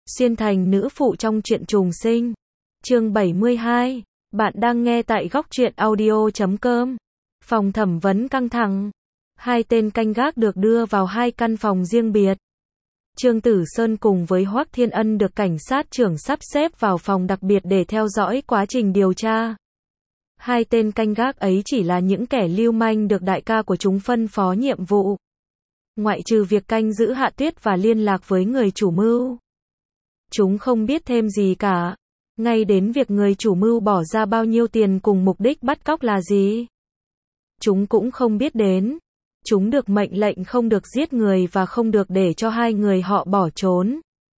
Xuyên thành nữ phụ trong truyện trùng sinh. Chương 72. Bạn đang nghe tại góc truyện audio.com. Phòng thẩm vấn căng thẳng. Hai tên canh gác được đưa vào hai căn phòng riêng biệt. Trương Tử Sơn cùng với Hoắc Thiên Ân được cảnh sát trưởng sắp xếp vào phòng đặc biệt để theo dõi quá trình điều tra. Hai tên canh gác ấy chỉ là những kẻ lưu manh được đại ca của chúng phân phó nhiệm vụ. Ngoại trừ việc canh giữ Hạ Tuyết và liên lạc với người chủ mưu, chúng không biết thêm gì cả. Ngay đến việc người chủ mưu bỏ ra bao nhiêu tiền cùng mục đích bắt cóc là gì, chúng cũng không biết đến. Chúng được mệnh lệnh không được giết người và không được để cho hai người họ bỏ trốn.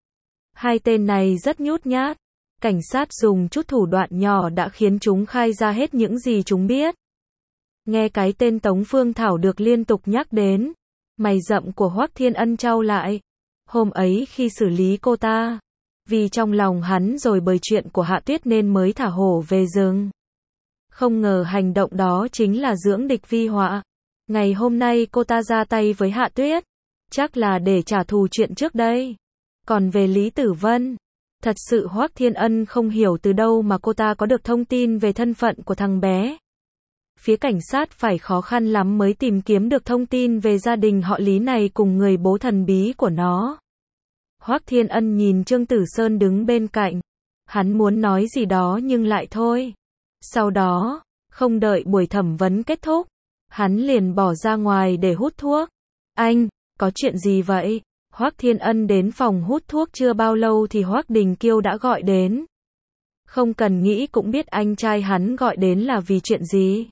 Hai tên này rất nhút nhát. Cảnh sát dùng chút thủ đoạn nhỏ đã khiến chúng khai ra hết những gì chúng biết. Nghe cái tên Tống Phương Thảo được liên tục nhắc đến, mày rậm của Hoắc Thiên Ân chau lại. Hôm ấy khi xử lý cô ta, vì trong lòng hắn rồi bởi chuyện của Hạ Tuyết nên mới thả hổ về rừng. Không ngờ hành động đó chính là dưỡng địch vi họa. Ngày hôm nay cô ta ra tay với Hạ Tuyết, chắc là để trả thù chuyện trước đây. Còn về Lý Tử Vân, thật sự Hoắc Thiên Ân không hiểu từ đâu mà cô ta có được thông tin về thân phận của thằng bé. Phía cảnh sát phải khó khăn lắm mới tìm kiếm được thông tin về gia đình họ Lý này cùng người bố thần bí của nó. Hoắc Thiên Ân nhìn Trương Tử Sơn đứng bên cạnh. Hắn muốn nói gì đó nhưng lại thôi. Sau đó, không đợi buổi thẩm vấn kết thúc, hắn liền bỏ ra ngoài để hút thuốc. Anh, có chuyện gì vậy? Hoắc Thiên Ân đến phòng hút thuốc chưa bao lâu thì Hoắc Đình Kiêu đã gọi đến. Không cần nghĩ cũng biết anh trai hắn gọi đến là vì chuyện gì.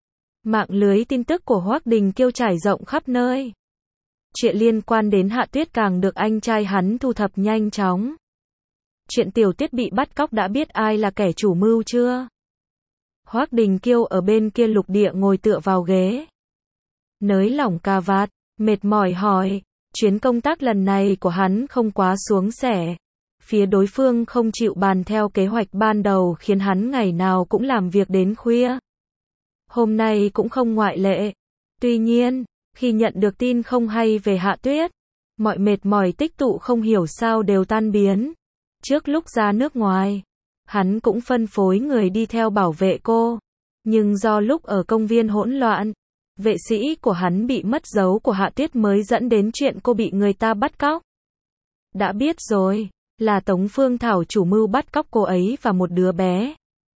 Mạng lưới tin tức của Hoắc Đình Kiêu trải rộng khắp nơi. Chuyện liên quan đến Hạ Tuyết càng được anh trai hắn thu thập nhanh chóng. Chuyện Tiểu Tuyết bị bắt cóc đã biết ai là kẻ chủ mưu chưa? Hoắc Đình Kiêu ở bên kia lục địa ngồi tựa vào ghế, nới lỏng cà vạt, mệt mỏi hỏi. Chuyến công tác lần này của hắn không quá suôn sẻ. Phía đối phương không chịu bàn theo kế hoạch ban đầu khiến hắn ngày nào cũng làm việc đến khuya. Hôm nay cũng không ngoại lệ. Tuy nhiên, khi nhận được tin không hay về Hạ Tuyết, mọi mệt mỏi tích tụ không hiểu sao đều tan biến. Trước lúc ra nước ngoài, hắn cũng phân phối người đi theo bảo vệ cô. Nhưng do lúc ở công viên hỗn loạn, vệ sĩ của hắn bị mất dấu của Hạ Tuyết mới dẫn đến chuyện cô bị người ta bắt cóc. Đã biết rồi, là Tống Phương Thảo chủ mưu bắt cóc cô ấy và một đứa bé.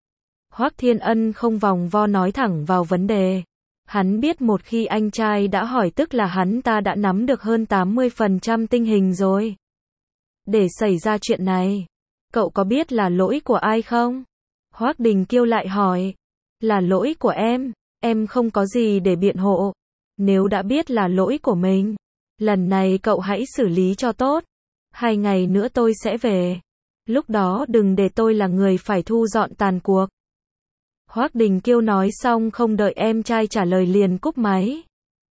Hoắc Thiên Ân không vòng vo nói thẳng vào vấn đề. Hắn biết một khi anh trai đã hỏi tức là hắn ta đã nắm được hơn 80% tình hình rồi. Để xảy ra chuyện này, cậu có biết là lỗi của ai không? Hoắc Đình Kiêu lại hỏi. Là lỗi của em không có gì để biện hộ. Nếu đã biết là lỗi của mình, lần này cậu hãy xử lý cho tốt. 2 ngày nữa tôi sẽ về. Lúc đó đừng để tôi là người phải thu dọn tàn cuộc. Hoắc Đình Kiêu nói xong không đợi em trai trả lời liền cúp máy.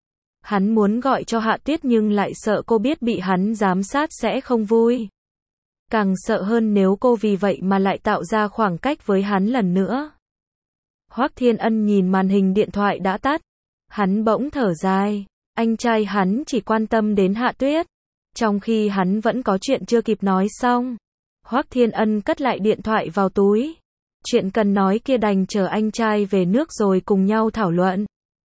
Hắn muốn gọi cho Hạ Tuyết nhưng lại sợ cô biết bị hắn giám sát sẽ không vui. Càng sợ hơn nếu cô vì vậy mà lại tạo ra khoảng cách với hắn lần nữa. Hoắc Thiên Ân nhìn màn hình điện thoại đã tắt. Hắn bỗng thở dài. Anh trai hắn chỉ quan tâm đến Hạ Tuyết, trong khi hắn vẫn có chuyện chưa kịp nói xong. Hoắc Thiên Ân cất lại điện thoại vào túi. Chuyện cần nói kia đành chờ anh trai về nước rồi cùng nhau thảo luận.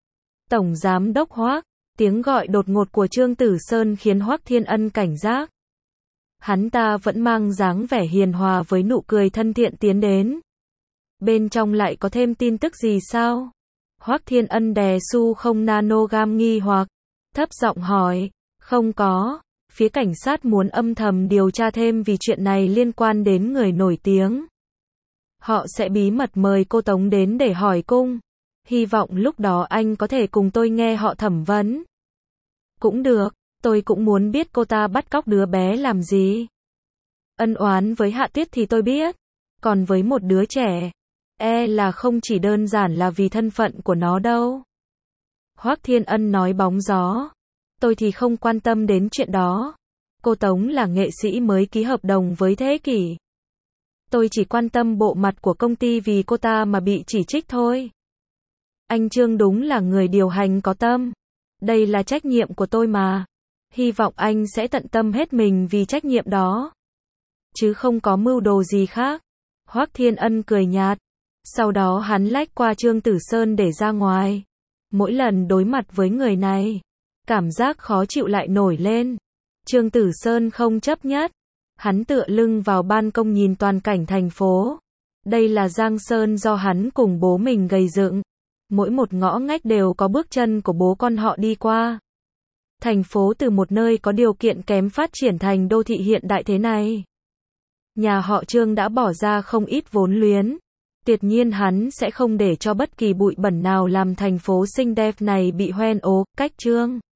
Tổng giám đốc Hoắc. Tiếng gọi đột ngột của Trương Tử Sơn khiến Hoắc Thiên Ân cảnh giác. Hắn ta vẫn mang dáng vẻ hiền hòa với nụ cười thân thiện tiến đến. Bên trong lại có thêm tin tức gì sao? Hoắc Thiên Ân đè su không nanogam nghi hoặc, thấp giọng hỏi. Không có, phía cảnh sát muốn âm thầm điều tra thêm vì chuyện này liên quan đến người nổi tiếng. Họ sẽ bí mật mời cô Tống đến để hỏi cung. Hy vọng lúc đó anh có thể cùng tôi nghe họ thẩm vấn. Cũng được, tôi cũng muốn biết cô ta bắt cóc đứa bé làm gì. Ân oán với Hạ Tuyết thì tôi biết. Còn với một đứa trẻ, là không chỉ đơn giản là vì thân phận của nó đâu. Hoắc Thiên Ân nói bóng gió. Tôi thì không quan tâm đến chuyện đó. Cô Tống là nghệ sĩ mới ký hợp đồng với Thế Kỷ. Tôi chỉ quan tâm bộ mặt của công ty vì cô ta mà bị chỉ trích thôi. Anh Trương đúng là người điều hành có tâm. Đây là trách nhiệm của tôi mà. Hy vọng anh sẽ tận tâm hết mình vì trách nhiệm đó. chứ không có mưu đồ gì khác. Hoắc Thiên Ân cười nhạt. Sau đó hắn lách qua Trương Tử Sơn để ra ngoài. Mỗi lần đối mặt với người này, cảm giác khó chịu lại nổi lên. Trương Tử Sơn không chấp nhất. Hắn tựa lưng vào ban công nhìn toàn cảnh thành phố. Đây là Giang Sơn do hắn cùng bố mình gây dựng. Mỗi một ngõ ngách đều có bước chân của bố con họ đi qua. Thành phố từ một nơi có điều kiện kém phát triển thành đô thị hiện đại thế này. Nhà họ Trương đã bỏ ra không ít vốn liếng. Tuyệt nhiên hắn sẽ không để cho bất kỳ bụi bẩn nào làm thành phố xinh đẹp này bị hoen ố. Cách Trương